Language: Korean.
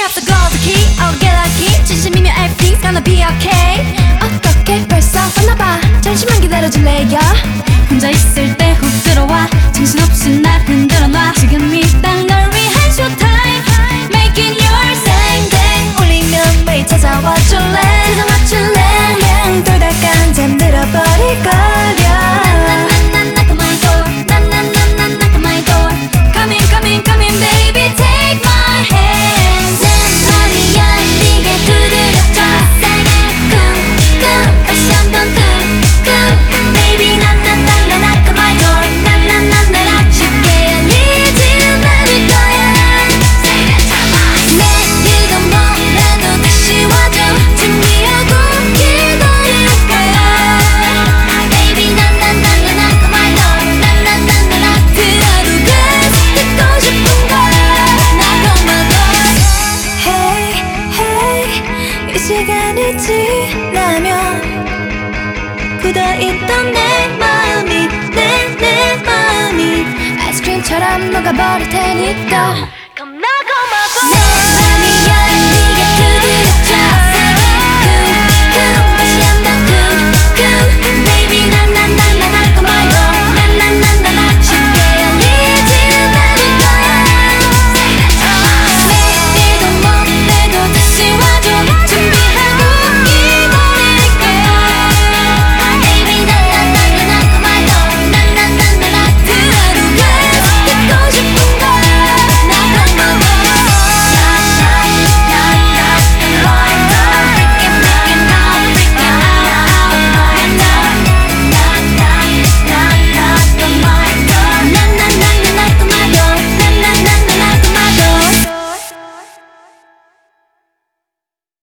앞서 close the key I'll get lucky 진심이면 everything's gonna be okay 어떻게 벌써 왔나봐 잠시만 기다려줄래요 혼자 있을 때 훅 들어와 정신없이 날 흔들어놔 지금이 딱 널 위한 showtime Making your 땡땡 울리면 매일 찾아와 줄래 세상 맞출래 그냥 돌다간 잠들어버릴 거려 knock on my door knock on my door Come in baby take my hand 내 머리 열리게 두드려줘 세게 쿵쿵 다시 한번 쿵쿵 Baby knock on my door 날 아쉽게 열리지는 않을 거야 내일도 뭐라도 다시 와줘 준비하고 기다릴 거야 Baby knock on my door 그 하루가 듣고 싶은 거야 Knock on my door Hey hey 이 시간이 지나면 굳어있던 내 마음이 아이스크림처럼 녹아버릴 테니까